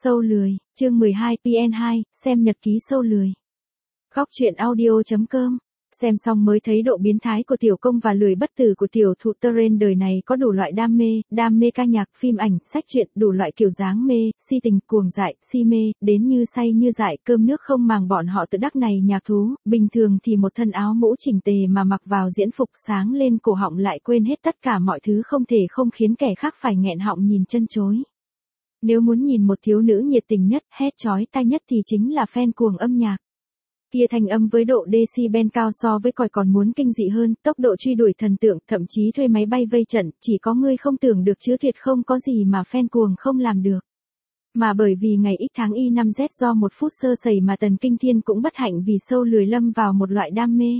Sâu lười, chương 12 PN2, xem nhật ký sâu lười. Góc truyện audio.com. Xem xong mới thấy độ biến thái của tiểu công và lười bất tử của tiểu thụ Teren đời này có đủ loại đam mê ca nhạc, phim ảnh, sách truyện, đủ loại kiểu dáng mê, si tình, cuồng dại, si mê, đến như say như dại, cơm nước không màng bọn họ tự đắc này nhạc thú, bình thường thì một thân áo mũ chỉnh tề mà mặc vào diễn phục sáng lên cổ họng lại quên hết tất cả mọi thứ không thể không khiến kẻ khác phải nghẹn họng nhìn chân chối. Nếu muốn nhìn một thiếu nữ nhiệt tình nhất, hét chói tai nhất thì chính là fan cuồng âm nhạc. Kia thanh âm với độ decibel cao so với còi còn muốn kinh dị hơn, tốc độ truy đuổi thần tượng, thậm chí thuê máy bay vây trận, chỉ có ngươi không tưởng được chứ tuyệt không có gì mà fan cuồng không làm được. Mà bởi vì ngày X tháng Y năm Z do một phút sơ sẩy mà Tần Kinh Thiên cũng bất hạnh vì sâu lười lâm vào một loại đam mê.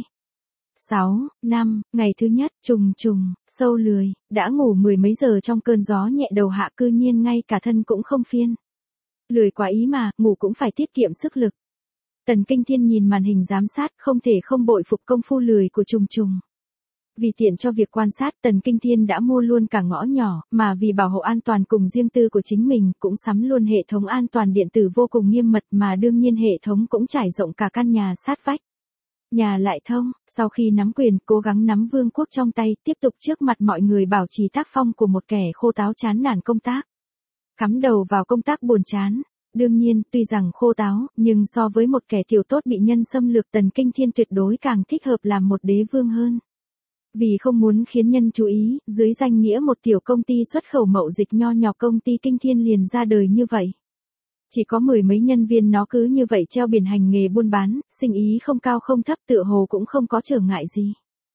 6, 5, ngày thứ nhất, sâu lười, đã ngủ mười mấy giờ trong cơn gió nhẹ đầu hạ cư nhiên ngay cả thân cũng không phiên. Lười quá ý mà, ngủ cũng phải tiết kiệm sức lực. Tần Kinh Thiên nhìn màn hình giám sát không thể không bội phục công phu lười của Trùng. Vì tiện cho việc quan sát Tần Kinh Thiên đã mua luôn cả ngõ nhỏ, mà vì bảo hộ an toàn cùng riêng tư của chính mình cũng sắm luôn hệ thống an toàn điện tử vô cùng nghiêm mật mà đương nhiên hệ thống cũng trải rộng cả căn nhà sát vách. Nhà lại thông, sau khi nắm quyền cố gắng nắm vương quốc trong tay tiếp tục trước mặt mọi người bảo trì tác phong của một kẻ khô táo chán nản công tác. Cắm đầu vào công tác buồn chán. Đương nhiên, tuy rằng khô táo, nhưng so với một kẻ tiểu tốt bị nhân xâm lược Tần Kinh Thiên tuyệt đối càng thích hợp làm một đế vương hơn. Vì không muốn khiến nhân chú ý, dưới danh nghĩa một tiểu công ty xuất khẩu mậu dịch nho nhỏ công ty Kinh Thiên liền ra đời như vậy. Chỉ có mười mấy nhân viên nó cứ như vậy treo biển hành nghề buôn bán, sinh ý không cao không thấp tựa hồ cũng không có trở ngại gì.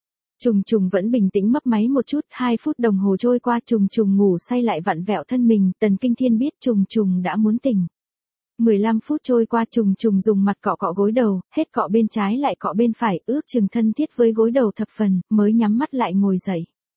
Trùng vẫn bình tĩnh mấp máy một chút, 2 phút đồng hồ trôi qua Trùng ngủ say lại vặn vẹo thân mình, Tần Kinh Thiên biết Trùng đã muốn tỉnh. 15 phút trôi qua Trùng dùng mặt cọ gối đầu, hết cọ bên trái lại cọ bên phải, ước chừng thân thiết với gối đầu thập phần, mới nhắm mắt lại ngồi dậy.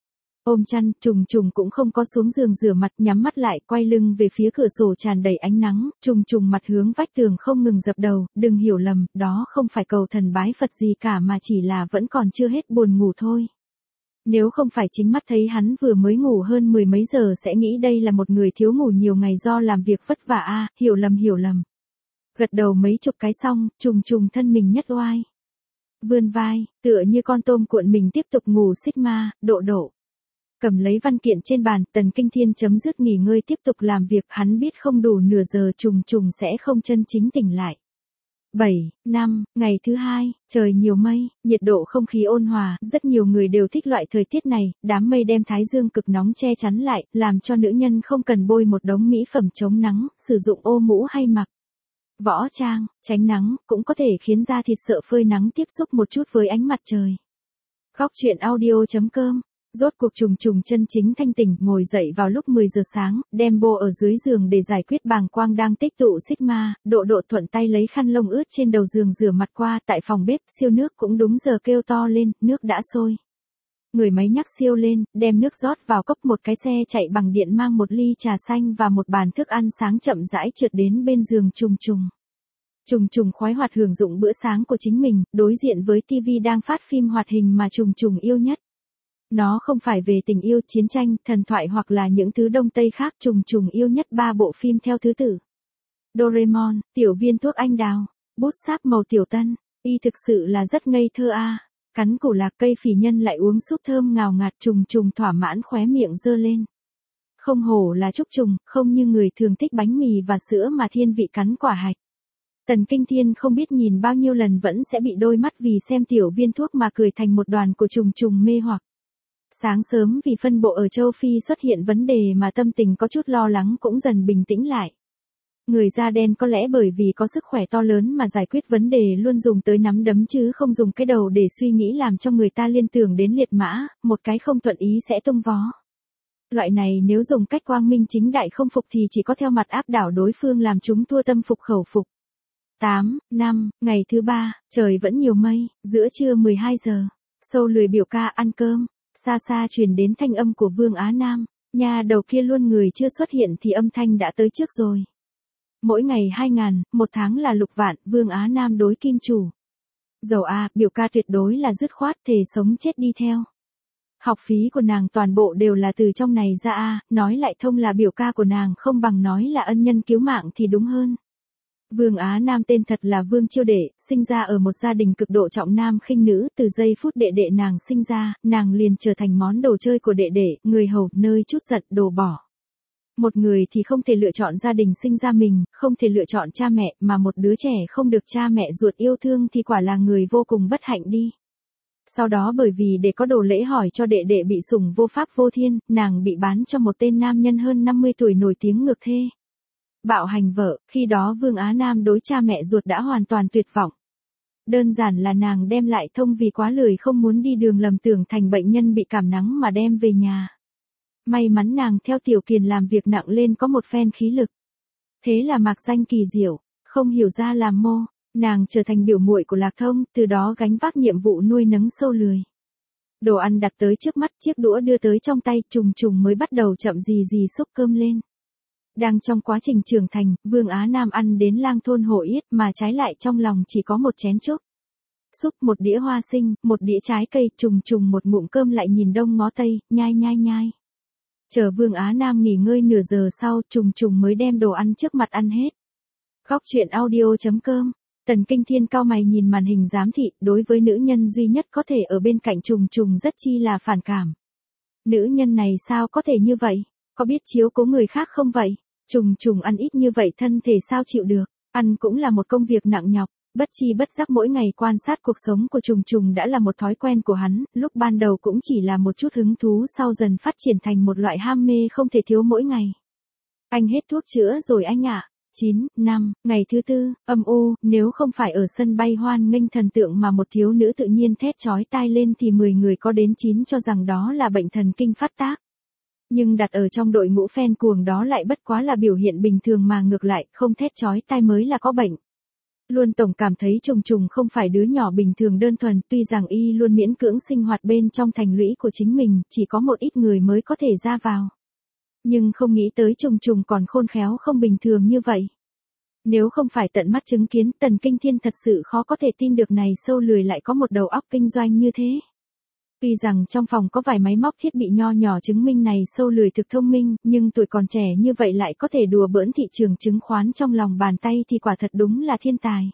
Ôm chăn, Trùng cũng không có xuống giường rửa mặt, nhắm mắt lại, quay lưng về phía cửa sổ tràn đầy ánh nắng, Trùng mặt hướng vách tường không ngừng dập đầu, đừng hiểu lầm, đó không phải cầu thần bái Phật gì cả mà chỉ là vẫn còn chưa hết buồn ngủ thôi. Nếu không phải chính mắt thấy hắn vừa mới ngủ hơn mười mấy giờ sẽ nghĩ đây là một người thiếu ngủ nhiều ngày do làm việc vất vả hiểu lầm. Gật đầu mấy chục cái xong, Trùng thân mình nhất oai. Vươn vai, tựa như con tôm cuộn mình tiếp tục ngủ Sigma, độ. Cầm lấy văn kiện trên bàn, Tần Kinh Thiên chấm dứt nghỉ ngơi tiếp tục làm việc, hắn biết không đủ nửa giờ Trùng sẽ không chân chính tỉnh lại. 7, 5, ngày thứ hai, trời nhiều mây, nhiệt độ không khí ôn hòa, rất nhiều người đều thích loại thời tiết này, đám mây đem thái dương cực nóng che chắn lại, làm cho nữ nhân không cần bôi một đống mỹ phẩm chống nắng, sử dụng ô mũ hay mặc võ trang, tránh nắng, cũng có thể khiến da thịt sợ phơi nắng tiếp xúc một chút với ánh mặt trời. Góc truyện audio.com. Rốt cuộc Trùng chân chính thanh tỉnh, ngồi dậy vào lúc 10 giờ sáng, đem bô ở dưới giường để giải quyết bàng quang đang tích tụ Sigma, độ thuận tay lấy khăn lông ướt trên đầu giường rửa mặt qua, tại phòng bếp, siêu nước cũng đúng giờ kêu to lên, nước đã sôi. Người máy nhắc siêu lên, đem nước rót vào cốc, một cái xe chạy bằng điện mang một ly trà xanh và một bàn thức ăn sáng chậm rãi trượt đến bên giường Trùng khoái hoạt hưởng dụng bữa sáng của chính mình, đối diện với TV đang phát phim hoạt hình mà Trùng yêu nhất. Nó không phải về tình yêu, chiến tranh, thần thoại hoặc là những thứ đông tây khác, Trùng yêu nhất 3 bộ phim theo thứ tự. Doraemon, tiểu viên thuốc anh đào, bút sáp màu tiểu tân, y thực sự là rất ngây thơ Cắn củ lạc cây phỉ nhân lại uống súp thơm ngào ngạt, Trùng thỏa mãn khóe miệng giơ lên. Không hổ là Trùng, không như người thường thích bánh mì và sữa mà thiên vị cắn quả hạch. Tần Kinh Thiên không biết nhìn bao nhiêu lần vẫn sẽ bị đôi mắt vì xem tiểu viên thuốc mà cười thành một đoàn của Trùng mê hoặc. Sáng sớm vì phân bộ ở châu Phi xuất hiện vấn đề mà tâm tình có chút lo lắng cũng dần bình tĩnh lại. Người da đen có lẽ bởi vì có sức khỏe to lớn mà giải quyết vấn đề luôn dùng tới nắm đấm chứ không dùng cái đầu để suy nghĩ, làm cho người ta liên tưởng đến liệt mã, một cái không thuận ý sẽ tung vó. Loại này nếu dùng cách quang minh chính đại không phục thì chỉ có theo mặt áp đảo đối phương làm chúng thua tâm phục khẩu phục. 8, 5, ngày thứ ba, trời vẫn nhiều mây, giữa trưa 12 giờ, sâu lười biểu ca ăn cơm. Xa truyền đến thanh âm của Vương Á Nam, nhà đầu kia luôn người chưa xuất hiện thì âm thanh đã tới trước rồi. Mỗi ngày 2.000, một tháng là lục vạn, Vương Á Nam đối kim chủ. Dầu biểu ca tuyệt đối là dứt khoát, thề sống chết đi theo. Học phí của nàng toàn bộ đều là từ trong này ra nói lại thông là biểu ca của nàng không bằng nói là ân nhân cứu mạng thì đúng hơn. Vương Á Nam tên thật là Vương Chiêu Đệ, sinh ra ở một gia đình cực độ trọng nam khinh nữ, từ giây phút đệ đệ nàng sinh ra, nàng liền trở thành món đồ chơi của đệ đệ, người hầu, nơi chút giận, đồ bỏ. Một người thì không thể lựa chọn gia đình sinh ra mình, không thể lựa chọn cha mẹ, mà một đứa trẻ không được cha mẹ ruột yêu thương thì quả là người vô cùng bất hạnh đi. Sau đó bởi vì để có đồ lễ hỏi cho đệ đệ bị sủng vô pháp vô thiên, nàng bị bán cho một tên nam nhân hơn 50 tuổi nổi tiếng ngược thê. Bạo hành vợ, khi đó Vương Á Nam đối cha mẹ ruột đã hoàn toàn tuyệt vọng. Đơn giản là nàng đem lại thông vì quá lười không muốn đi đường lầm tưởng thành bệnh nhân bị cảm nắng mà đem về nhà. May mắn nàng theo Tiểu Kiền làm việc nặng lên có một phen khí lực. Thế là mạc danh kỳ diệu, không hiểu ra làm mô, nàng trở thành biểu muội của Lạc Thông, từ đó gánh vác nhiệm vụ nuôi nấng sâu lười. Đồ ăn đặt tới trước mắt, chiếc đũa đưa tới trong tay, trùng trùng mới bắt đầu chậm gì xúc cơm lên. Đang trong quá trình trưởng thành, Vương Á Nam ăn đến lang thôn hổ yết mà trái lại trong lòng chỉ có một chén chúc. Xúc một đĩa hoa sinh, một đĩa trái cây, trùng trùng một ngụm cơm lại nhìn đông ngó tây, nhai nhai nhai. Chờ Vương Á Nam nghỉ ngơi nửa giờ sau, trùng trùng mới đem đồ ăn trước mặt ăn hết. Góc truyện audio.com. Tần Kinh Thiên cau mày nhìn màn hình giám thị, đối với nữ nhân duy nhất có thể ở bên cạnh trùng trùng rất chi là phản cảm. Nữ nhân này sao có thể như vậy? Có biết chiếu cố người khác không vậy? Trùng trùng ăn ít như vậy thân thể sao chịu được? Ăn cũng là một công việc nặng nhọc. Bất chi bất giác mỗi ngày quan sát cuộc sống của trùng trùng đã là một thói quen của hắn, lúc ban đầu cũng chỉ là một chút hứng thú sau dần phát triển thành một loại ham mê không thể thiếu mỗi ngày. Anh hết thuốc chữa rồi anh ạ. 9, năm, ngày thứ tư, âm u, nếu không phải ở sân bay hoan nghênh thần tượng mà một thiếu nữ tự nhiên thét chói tai lên thì 10 người có đến 9 cho rằng đó là bệnh thần kinh phát tác. Nhưng đặt ở trong đội ngũ fan cuồng đó lại bất quá là biểu hiện bình thường mà ngược lại, không thét chói tai mới là có bệnh. Luôn tổng cảm thấy trùng trùng không phải đứa nhỏ bình thường đơn thuần, tuy rằng y luôn miễn cưỡng sinh hoạt bên trong thành lũy của chính mình, chỉ có một ít người mới có thể ra vào. Nhưng không nghĩ tới trùng trùng còn khôn khéo không bình thường như vậy. Nếu không phải tận mắt chứng kiến, Tần Kinh Thiên thật sự khó có thể tin được này sâu lười lại có một đầu óc kinh doanh như thế. Tuy rằng trong phòng có vài máy móc thiết bị nho nhỏ chứng minh này sâu lười thực thông minh, nhưng tuổi còn trẻ như vậy lại có thể đùa bỡn thị trường chứng khoán trong lòng bàn tay thì quả thật đúng là thiên tài.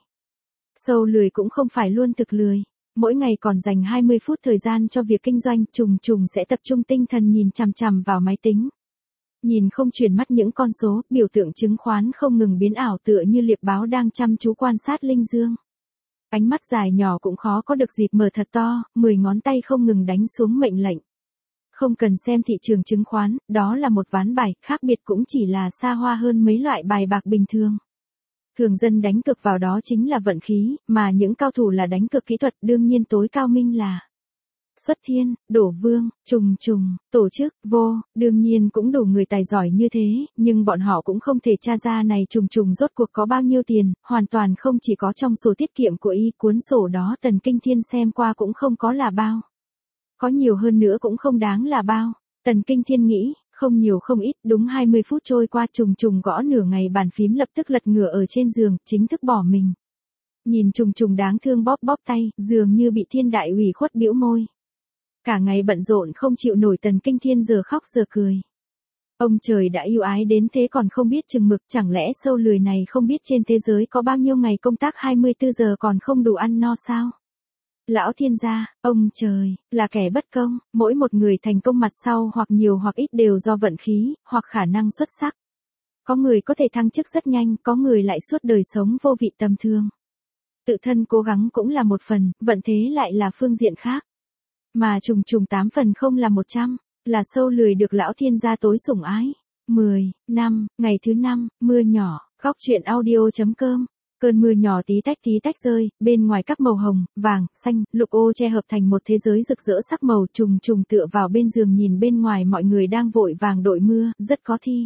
Sâu lười cũng không phải luôn thực lười. Mỗi ngày còn dành 20 phút thời gian cho việc kinh doanh, trùng trùng sẽ tập trung tinh thần nhìn chằm chằm vào máy tính. Nhìn không chuyển mắt những con số, biểu tượng chứng khoán không ngừng biến ảo tựa như liệp báo đang chăm chú quan sát linh dương. Ánh mắt dài nhỏ cũng khó có được dịp mở thật to, 10 ngón tay không ngừng đánh xuống mệnh lệnh. Không cần xem thị trường chứng khoán, đó là một ván bài, khác biệt cũng chỉ là xa hoa hơn mấy loại bài bạc bình thường. Thường dân đánh cược vào đó chính là vận khí, mà những cao thủ là đánh cược kỹ thuật, đương nhiên tối cao minh là Xuất Thiên, Đổ Vương, Trùng Trùng, tổ chức, vô, đương nhiên cũng đủ người tài giỏi như thế, nhưng bọn họ cũng không thể tra ra này Trùng Trùng rốt cuộc có bao nhiêu tiền, hoàn toàn không chỉ có trong sổ tiết kiệm của y, cuốn sổ đó Tần Kinh Thiên xem qua cũng không có là bao. Có nhiều hơn nữa cũng không đáng là bao. Tần Kinh Thiên nghĩ, không nhiều không ít, đúng 20 phút trôi qua Trùng Trùng gõ nửa ngày bàn phím lập tức lật ngửa ở trên giường, chính thức bỏ mình. Nhìn Trùng Trùng đáng thương bóp bóp tay, dường như bị thiên đại ủy khuất bĩu môi. Cả ngày bận rộn không chịu nổi Tần Kinh Thiên giờ khóc giờ cười. Ông trời đã yêu ái đến thế còn không biết chừng mực, chẳng lẽ sâu lười này không biết trên thế giới có bao nhiêu ngày công tác 24 giờ còn không đủ ăn no sao? Lão thiên gia, ông trời, là kẻ bất công, mỗi một người thành công mặt sau hoặc nhiều hoặc ít đều do vận khí, hoặc khả năng xuất sắc. Có người có thể thăng chức rất nhanh, có người lại suốt đời sống vô vị tầm thường. Tự thân cố gắng cũng là một phần, vận thế lại là phương diện khác. Mà Trùng Trùng 8 phần không là 100, là sâu lười được lão thiên gia tối sủng ái. 10, năm, ngày thứ 5, mưa nhỏ, góc truyện audio.com. Cơn mưa nhỏ tí tách rơi, bên ngoài các màu hồng, vàng, xanh, lục ô che hợp thành một thế giới rực rỡ sắc màu. Trùng Trùng tựa vào bên giường nhìn bên ngoài mọi người đang vội vàng đội mưa, rất có thi.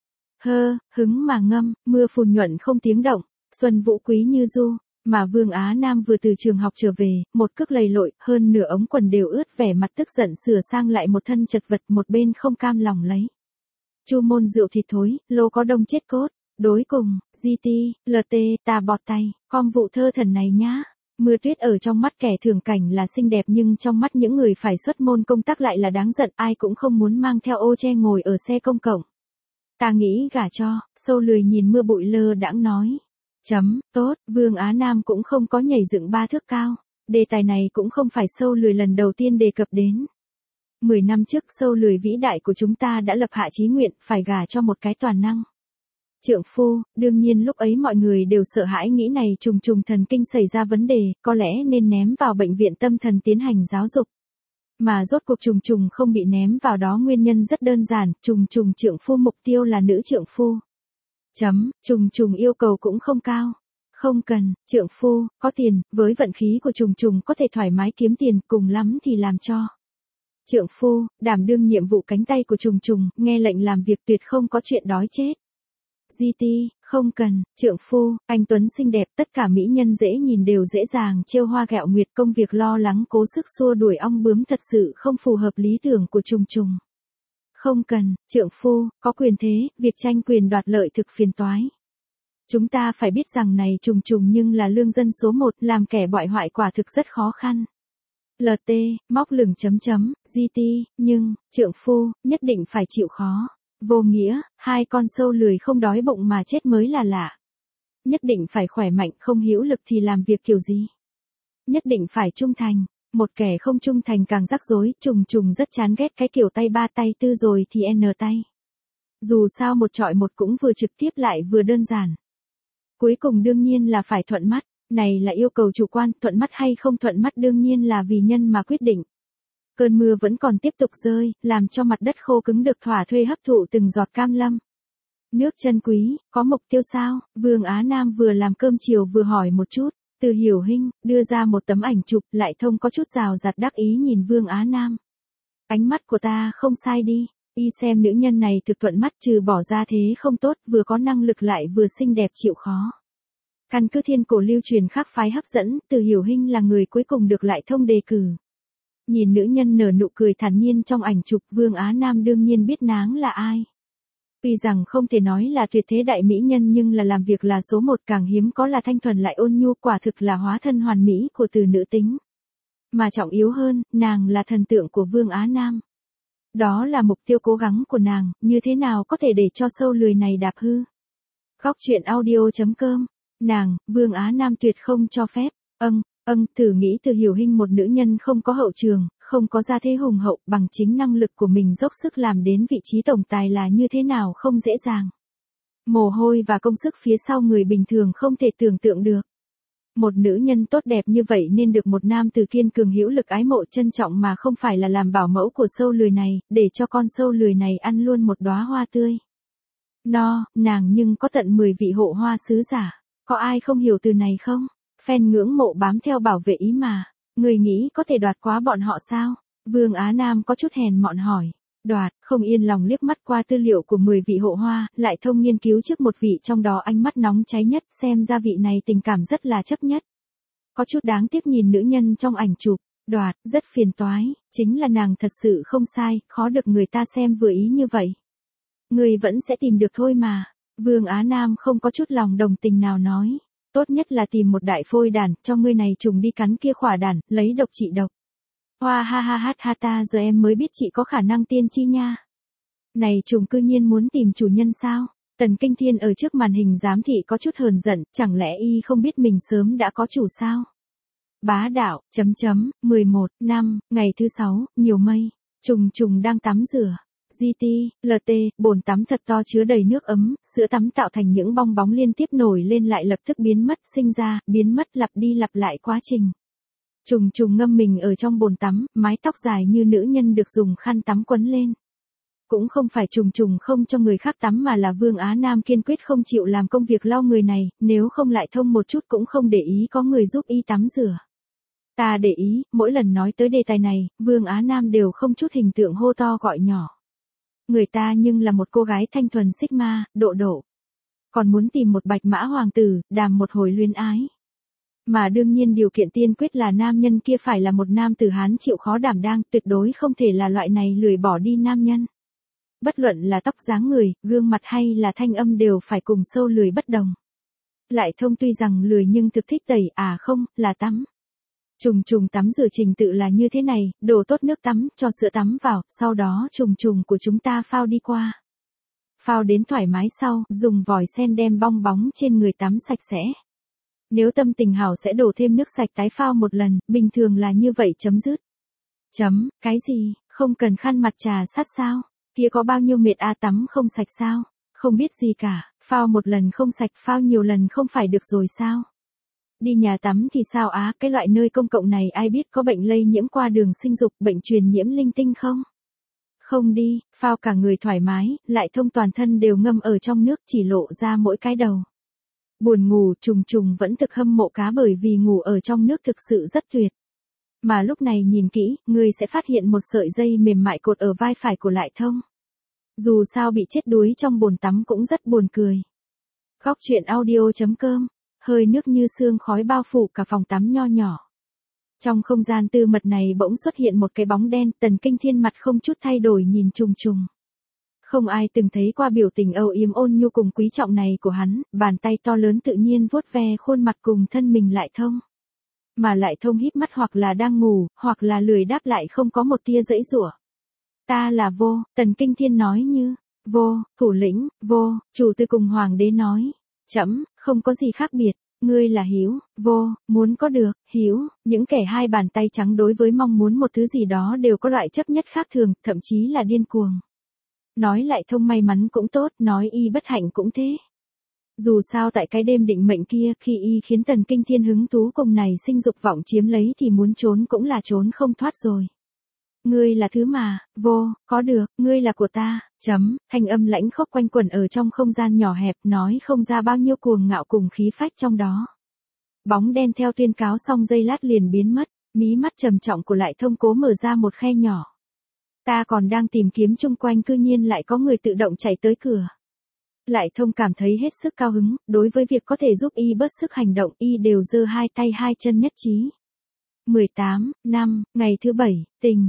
Hứng mà ngâm, mưa phùn nhuận không tiếng động, xuân vũ quý như du. Mà Vương Á Nam vừa từ trường học trở về, một cước lầy lội, hơn nửa ống quần đều ướt, vẻ mặt tức giận sửa sang lại một thân chật vật, một bên không cam lòng lấy. Chu môn rượu thịt thối, lô có đông chết cốt, đối cùng, GT, LT, ta bọt tay, com vụ thơ thần này nhá. Mưa tuyết ở trong mắt kẻ thường cảnh là xinh đẹp nhưng trong mắt những người phải xuất môn công tác lại là đáng giận, ai cũng không muốn mang theo ô che ngồi ở xe công cộng. Ta nghĩ gả cho, Sâu lười nhìn mưa bụi lơ đãng nói. Tốt, Vương Á Nam cũng không có nhảy dựng 3 thước cao. Đề tài này cũng không phải Sâu lười lần đầu tiên đề cập đến. 10 năm trước Sâu lười vĩ đại của chúng ta đã lập hạ chí nguyện phải gả cho một cái toàn năng trượng phu. Đương nhiên lúc ấy mọi người đều sợ hãi nghĩ này trùng trùng thần kinh xảy ra vấn đề, có lẽ nên ném vào bệnh viện tâm thần tiến hành giáo dục. Mà rốt cuộc trùng trùng không bị ném vào đó nguyên nhân rất đơn giản, trùng trùng trượng phu mục tiêu là nữ trượng phu. Trùng trùng yêu cầu cũng không cao. Không cần, trượng phu, có tiền, với vận khí của trùng trùng có thể thoải mái kiếm tiền, cùng lắm thì làm cho. Trượng phu, đảm đương nhiệm vụ cánh tay của trùng trùng, nghe lệnh làm việc tuyệt không có chuyện đói chết. GT, không cần, trượng phu, anh Tuấn xinh đẹp, tất cả mỹ nhân dễ nhìn đều dễ dàng trêu hoa gẹo nguyệt, công việc lo lắng cố sức xua đuổi ong bướm thật sự không phù hợp lý tưởng của trùng trùng. Không cần, trượng phu, có quyền thế, việc tranh quyền đoạt lợi thực phiền toái. Chúng ta phải biết rằng này trùng trùng nhưng là lương dân số 1, làm kẻ bại hoại quả thực rất khó khăn. LT, móc lửng GT, nhưng, trượng phu, nhất định phải chịu khó. Vô nghĩa, hai con sâu lười không đói bụng mà chết mới là lạ. Nhất định phải khỏe mạnh, không hữu lực thì làm việc kiểu gì. Nhất định phải trung thành, một kẻ không trung thành càng rắc rối, trùng trùng rất chán ghét cái kiểu tay ba tay tư rồi thì n tay. Dù sao một chọi một cũng vừa trực tiếp lại vừa đơn giản. Cuối cùng đương nhiên là phải thuận mắt, này là yêu cầu chủ quan, thuận mắt hay không thuận mắt đương nhiên là vì nhân mà quyết định. Cơn mưa vẫn còn tiếp tục rơi, làm cho mặt đất khô cứng được thỏa thuê hấp thụ từng giọt cam lâm. Nước chân quý, có mục tiêu sao? Vương Á Nam vừa làm cơm chiều vừa hỏi một chút. Từ Hiểu Hinh, đưa ra một tấm ảnh chụp, lại thông có chút rào rạt đắc ý nhìn Vương Á Nam. Ánh mắt của ta không sai đi, y xem nữ nhân này thực thuận mắt trừ bỏ ra thế không tốt, vừa có năng lực lại vừa xinh đẹp chịu khó. Căn cứ thiên cổ lưu truyền khác phái hấp dẫn, Từ Hiểu Hinh là người cuối cùng được lại thông đề cử. Nhìn nữ nhân nở nụ cười thản nhiên trong ảnh chụp, Vương Á Nam đương nhiên biết nàng là ai. Tuy rằng không thể nói là tuyệt thế đại mỹ nhân nhưng là làm việc là số 1, càng hiếm có là thanh thuần lại ôn nhu, quả thực là hóa thân hoàn mỹ của từ nữ tính. Mà trọng yếu hơn, nàng là thần tượng của Vương Á Nam. Đó là mục tiêu cố gắng của nàng, như thế nào có thể để cho sâu lười này đạp hư. Góc truyện audio.com, nàng, Vương Á Nam tuyệt không cho phép. Thử nghĩ Từ Hiểu Hinh một nữ nhân không có hậu trường, không có gia thế hùng hậu, bằng chính năng lực của mình dốc sức làm đến vị trí tổng tài là như thế nào không dễ dàng. Mồ hôi và công sức phía sau người bình thường không thể tưởng tượng được. Một nữ nhân tốt đẹp như vậy nên được một nam tử kiên cường hữu lực ái mộ trân trọng mà không phải là làm bảo mẫu của sâu lười này, để cho con sâu lười này ăn luôn một đóa hoa tươi. Nàng nhưng có tận 10 vị hộ hoa sứ giả, có ai không hiểu từ này không? Fan ngưỡng mộ bám theo bảo vệ ý mà, người nghĩ có thể đoạt quá bọn họ sao? Vương Á Nam có chút hèn mọn hỏi. Đoạt, không yên lòng liếc mắt qua tư liệu của 10 vị hộ hoa, lại thông nghiên cứu trước một vị trong đó ánh mắt nóng cháy nhất, xem ra vị này tình cảm rất là chấp nhất. Có chút đáng tiếc nhìn nữ nhân trong ảnh chụp, đoạt, rất phiền toái, chính là nàng thật sự không sai, khó được người ta xem vừa ý như vậy. Người vẫn sẽ tìm được thôi mà. Vương Á Nam không có chút lòng đồng tình nào nói. Tốt nhất là tìm một đại phôi đàn, cho ngươi này trùng đi cắn kia khỏa đàn, lấy độc trị độc. Hoa ha ta giờ em mới biết chị có khả năng tiên tri nha. Này trùng cư nhiên muốn tìm chủ nhân sao? Tần Kinh Thiên ở trước màn hình giám thị có chút hờn giận, chẳng lẽ y không biết mình sớm đã có chủ sao? Bá đạo, 11, năm, ngày thứ 6, nhiều mây, trùng đang tắm rửa. GT, LT, bồn tắm thật to chứa đầy nước ấm, sữa tắm tạo thành những bong bóng liên tiếp nổi lên lại lập tức biến mất, sinh ra, biến mất, lặp đi lặp lại quá trình. Trùng ngâm mình ở trong bồn tắm, mái tóc dài như nữ nhân được dùng khăn tắm quấn lên. Cũng không phải trùng không cho người khác tắm mà là Vương Á Nam kiên quyết không chịu làm công việc lau người này, nếu không lại thông một chút cũng không để ý có người giúp y tắm rửa. Ta để ý, mỗi lần nói tới đề tài này, Vương Á Nam đều không chút hình tượng hô to gọi nhỏ. Người ta nhưng là một cô gái thanh thuần Sigma, độ. Còn muốn tìm một bạch mã hoàng tử, đàm một hồi luyến ái. Mà đương nhiên điều kiện tiên quyết là nam nhân kia phải là một nam tử Hán chịu khó đảm đang, tuyệt đối không thể là loại này lười bỏ đi nam nhân. Bất luận là tóc dáng người, gương mặt hay là thanh âm đều phải cùng sâu lười bất đồng. Lại Thông tuy rằng lười nhưng thực thích tẩy, không, là tắm. Trùng trùng tắm rửa trình tự là như thế này, đổ tốt nước tắm, cho sữa tắm vào, sau đó trùng trùng của chúng ta phao đi qua. Phao đến thoải mái sau, dùng vòi sen đem bong bóng trên người tắm sạch sẽ. Nếu tâm tình hảo sẽ đổ thêm nước sạch tái phao một lần, bình thường là như vậy chấm dứt. Cái gì, không cần khăn mặt trà sát sao? Kia có bao nhiêu mệt tắm không sạch sao? Không biết gì cả, phao một lần không sạch, phao nhiều lần không phải được rồi sao? Đi nhà tắm thì sao cái loại nơi công cộng này ai biết có bệnh lây nhiễm qua đường sinh dục, bệnh truyền nhiễm linh tinh không? Không đi, phao cả người thoải mái, Lại Thông toàn thân đều ngâm ở trong nước chỉ lộ ra mỗi cái đầu. Buồn ngủ, trùng trùng vẫn thực hâm mộ cá bởi vì ngủ ở trong nước thực sự rất tuyệt. Mà lúc này nhìn kỹ, người sẽ phát hiện một sợi dây mềm mại cột ở vai phải của Lại Thông. Dù sao bị chết đuối trong bồn tắm cũng rất buồn cười. Góc truyện audio.com, hơi nước như sương khói bao phủ cả phòng tắm nho nhỏ. Trong không gian tư mật này bỗng xuất hiện một cái bóng đen, Tần Kinh Thiên mặt không chút thay đổi nhìn trùng trùng. Không ai từng thấy qua biểu tình âu yếm ôn nhu cùng quý trọng này của hắn, bàn tay to lớn tự nhiên vuốt ve khuôn mặt cùng thân mình Lại Thông. Mà Lại Thông híp mắt hoặc là đang ngủ, hoặc là lười đáp lại không có một tia giãy giụa. Ta là Vô, Tần Kinh Thiên nói như, Vô, thủ lĩnh, Vô, chủ tư cùng hoàng đế nói. Không có gì khác biệt, ngươi là Hiếu, Vô, muốn có được, Hiếu, những kẻ hai bàn tay trắng đối với mong muốn một thứ gì đó đều có loại chấp nhất khác thường, thậm chí là điên cuồng. Nói Lại Thông may mắn cũng tốt, nói y bất hạnh cũng thế. Dù sao tại cái đêm định mệnh kia, khi y khiến Tần Kinh Thiên hứng thú cùng này sinh dục vọng chiếm lấy thì muốn trốn cũng là trốn không thoát rồi. Ngươi là thứ mà, Vô, có được, ngươi là của ta, thanh âm lãnh khốc quanh quẩn ở trong không gian nhỏ hẹp nói không ra bao nhiêu cuồng ngạo cùng khí phách trong đó. Bóng đen theo tuyên cáo xong giây lát liền biến mất, mí mắt trầm trọng của Lại Thông cố mở ra một khe nhỏ. Ta còn đang tìm kiếm chung quanh cư nhiên lại có người tự động chạy tới cửa. Lại Thông cảm thấy hết sức cao hứng, đối với việc có thể giúp y bớt sức hành động y đều giơ hai tay hai chân nhất trí. 18 năm, ngày thứ 7, tình,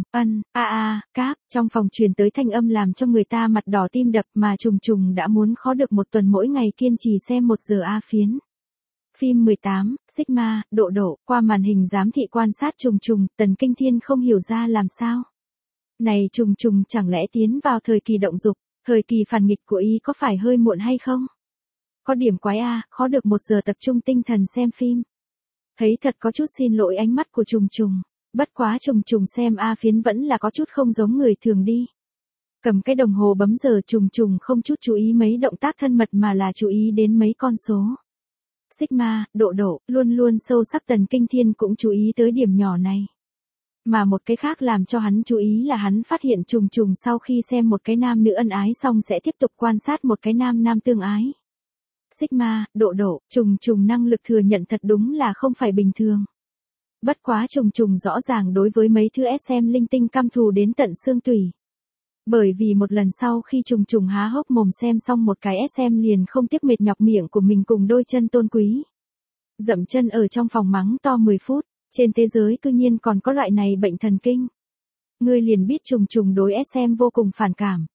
cáp, trong phòng truyền tới thanh âm làm cho người ta mặt đỏ tim đập mà trùng trùng đã muốn khó được một tuần mỗi ngày kiên trì xem 1 giờ phiến. Phim 18, Sigma, độ, qua màn hình giám thị quan sát trùng trùng, Tần Kinh Thiên không hiểu ra làm sao. Này trùng trùng chẳng lẽ tiến vào thời kỳ động dục, thời kỳ phản nghịch của y có phải hơi muộn hay không? Có điểm quái khó được 1 giờ tập trung tinh thần xem phim. Thấy thật có chút xin lỗi ánh mắt của trùng trùng, bất quá trùng trùng xem phiến vẫn là có chút không giống người thường đi. Cầm cái đồng hồ bấm giờ trùng trùng không chút chú ý mấy động tác thân mật mà là chú ý đến mấy con số. Sigma, độ, luôn luôn sâu sắc Tần Kinh Thiên cũng chú ý tới điểm nhỏ này. Mà một cái khác làm cho hắn chú ý là hắn phát hiện trùng trùng sau khi xem một cái nam nữ ân ái xong sẽ tiếp tục quan sát một cái nam nam tương ái. Sigma, độ, trùng trùng năng lực thừa nhận thật đúng là không phải bình thường. Bất quá trùng trùng rõ ràng đối với mấy thứ SM linh tinh căm thù đến tận xương tủy. Bởi vì một lần sau khi trùng trùng há hốc mồm xem xong một cái SM liền không tiếc mệt nhọc miệng của mình cùng đôi chân tôn quý. Dậm chân ở trong phòng mắng to 10 phút, trên thế giới cư nhiên còn có loại này bệnh thần kinh. Ngươi liền biết trùng trùng đối SM vô cùng phản cảm.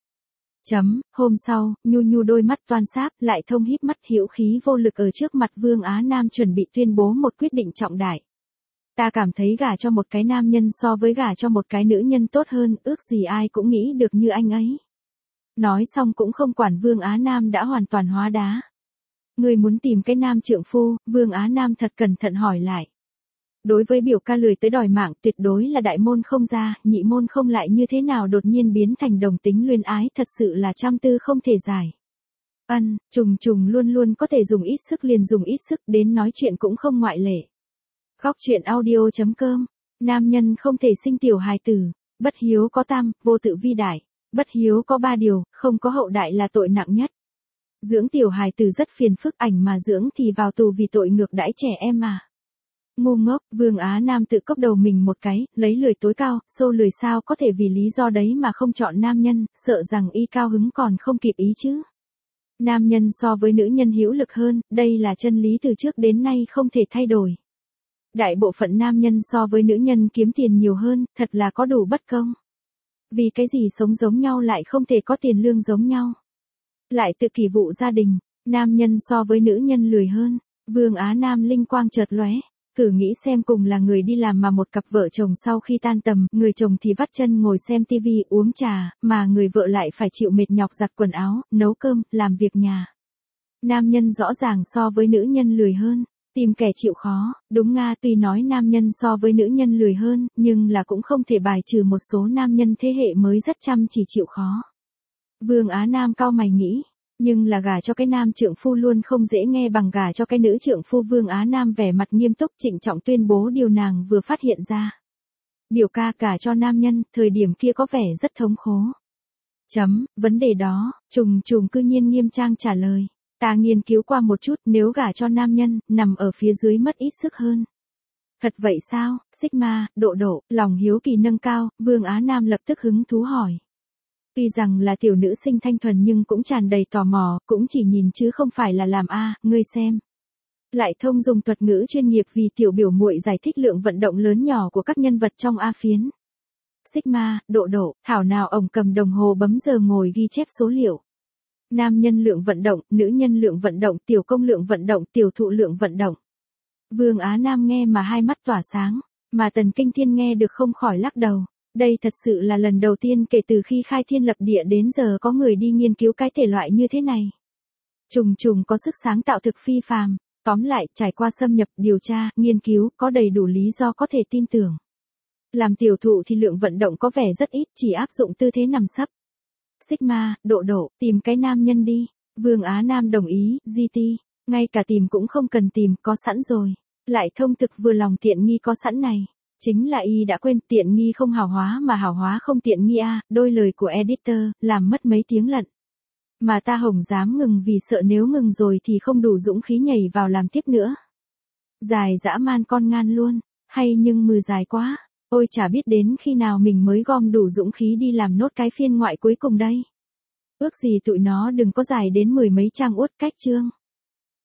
Hôm sau, nhu đôi mắt toan sáp, Lại Thông híp mắt hữu khí vô lực ở trước mặt Vương Á Nam chuẩn bị tuyên bố một quyết định trọng đại. Ta cảm thấy gả cho một cái nam nhân so với gả cho một cái nữ nhân tốt hơn, ước gì ai cũng nghĩ được như anh ấy. Nói xong cũng không quản Vương Á Nam đã hoàn toàn hóa đá. Người muốn tìm cái nam trượng phu, Vương Á Nam thật cẩn thận hỏi lại. Đối với biểu ca lười tới đòi mạng tuyệt đối là đại môn không ra, nhị môn không lại như thế nào đột nhiên biến thành đồng tính luyến ái thật sự là trăm tư không thể giải. Trùng trùng luôn luôn có thể dùng ít sức liền dùng ít sức đến nói chuyện cũng không ngoại lệ. Góc truyện audio.com, nam nhân không thể sinh tiểu hài tử, bất hiếu có tam, vô tự vi đại, bất hiếu có 3 điều, không có hậu đại là tội nặng nhất. Dưỡng tiểu hài tử rất phiền phức ảnh mà dưỡng thì vào tù vì tội ngược đãi trẻ em mà. Ngu ngốc, Vương Á Nam tự cốc đầu mình một cái, lấy lười tối cao, xô lười sao có thể vì lý do đấy mà không chọn nam nhân, sợ rằng y cao hứng còn không kịp ý chứ. Nam nhân so với nữ nhân hữu lực hơn, đây là chân lý từ trước đến nay không thể thay đổi. Đại bộ phận nam nhân so với nữ nhân kiếm tiền nhiều hơn, thật là có đủ bất công. Vì cái gì sống giống nhau lại không thể có tiền lương giống nhau. Lại tự kỳ vụ gia đình, nam nhân so với nữ nhân lười hơn. Vương Á Nam linh quang chợt lóe, thử nghĩ xem cùng là người đi làm mà một cặp vợ chồng sau khi tan tầm, người chồng thì vắt chân ngồi xem tivi uống trà, mà người vợ lại phải chịu mệt nhọc giặt quần áo, nấu cơm, làm việc nhà. Nam nhân rõ ràng so với nữ nhân lười hơn, tìm kẻ chịu khó, đúng nga, tuy nói nam nhân so với nữ nhân lười hơn, nhưng là cũng không thể bài trừ một số nam nhân thế hệ mới rất chăm chỉ chịu khó. Vương Á Nam cau mày nghĩ, nhưng là gả cho cái nam trượng phu luôn không dễ nghe bằng gả cho cái nữ trượng phu. Vương Á Nam vẻ mặt nghiêm túc trịnh trọng tuyên bố điều nàng vừa phát hiện ra. Biểu ca gả cho nam nhân, thời điểm kia có vẻ rất thống khổ. Vấn đề đó, trùng cư nhiên nghiêm trang trả lời. Ta nghiên cứu qua một chút, nếu gả cho nam nhân, nằm ở phía dưới mất ít sức hơn. Thật vậy sao? Sigma, độ, lòng hiếu kỳ nâng cao, Vương Á Nam lập tức hứng thú hỏi. Tuy rằng là tiểu nữ sinh thanh thuần nhưng cũng tràn đầy tò mò, cũng chỉ nhìn chứ không phải là làm a, ngươi xem. Lại thông dùng thuật ngữ chuyên nghiệp vì tiểu biểu muội giải thích lượng vận động lớn nhỏ của các nhân vật trong A phiến. Sigma, độ, thảo nào ổng cầm đồng hồ bấm giờ ngồi ghi chép số liệu. Nam nhân lượng vận động, nữ nhân lượng vận động, tiểu công lượng vận động, tiểu thụ lượng vận động. Vương Á Nam nghe mà hai mắt tỏa sáng, mà Tần Kinh Thiên nghe được không khỏi lắc đầu. Đây thật sự là lần đầu tiên kể từ khi khai thiên lập địa đến giờ có người đi nghiên cứu cái thể loại như thế này. Trùng có sức sáng tạo thực phi phàm, tóm lại, trải qua xâm nhập, điều tra, nghiên cứu, có đầy đủ lý do có thể tin tưởng. Làm tiểu thụ thì lượng vận động có vẻ rất ít, chỉ áp dụng tư thế nằm sấp. Sigma, độ, tìm cái nam nhân đi. Vương Á Nam đồng ý, GT, ngay cả tìm cũng không cần tìm, có sẵn rồi. Lại thông thực vừa lòng tiện nghi có sẵn này. Chính là y đã quên, tiện nghi không hào hóa mà hào hóa không tiện nghi a, đôi lời của editor, làm mất mấy tiếng lận. Mà ta hổng dám ngừng vì sợ nếu ngừng rồi thì không đủ dũng khí nhảy vào làm tiếp nữa. Dài dã man con ngan luôn, hay nhưng mừ dài quá, ôi chả biết đến khi nào mình mới gom đủ dũng khí đi làm nốt cái phiên ngoại cuối cùng đây. Ước gì tụi nó đừng có dài đến 10 mấy trang uất cách chương.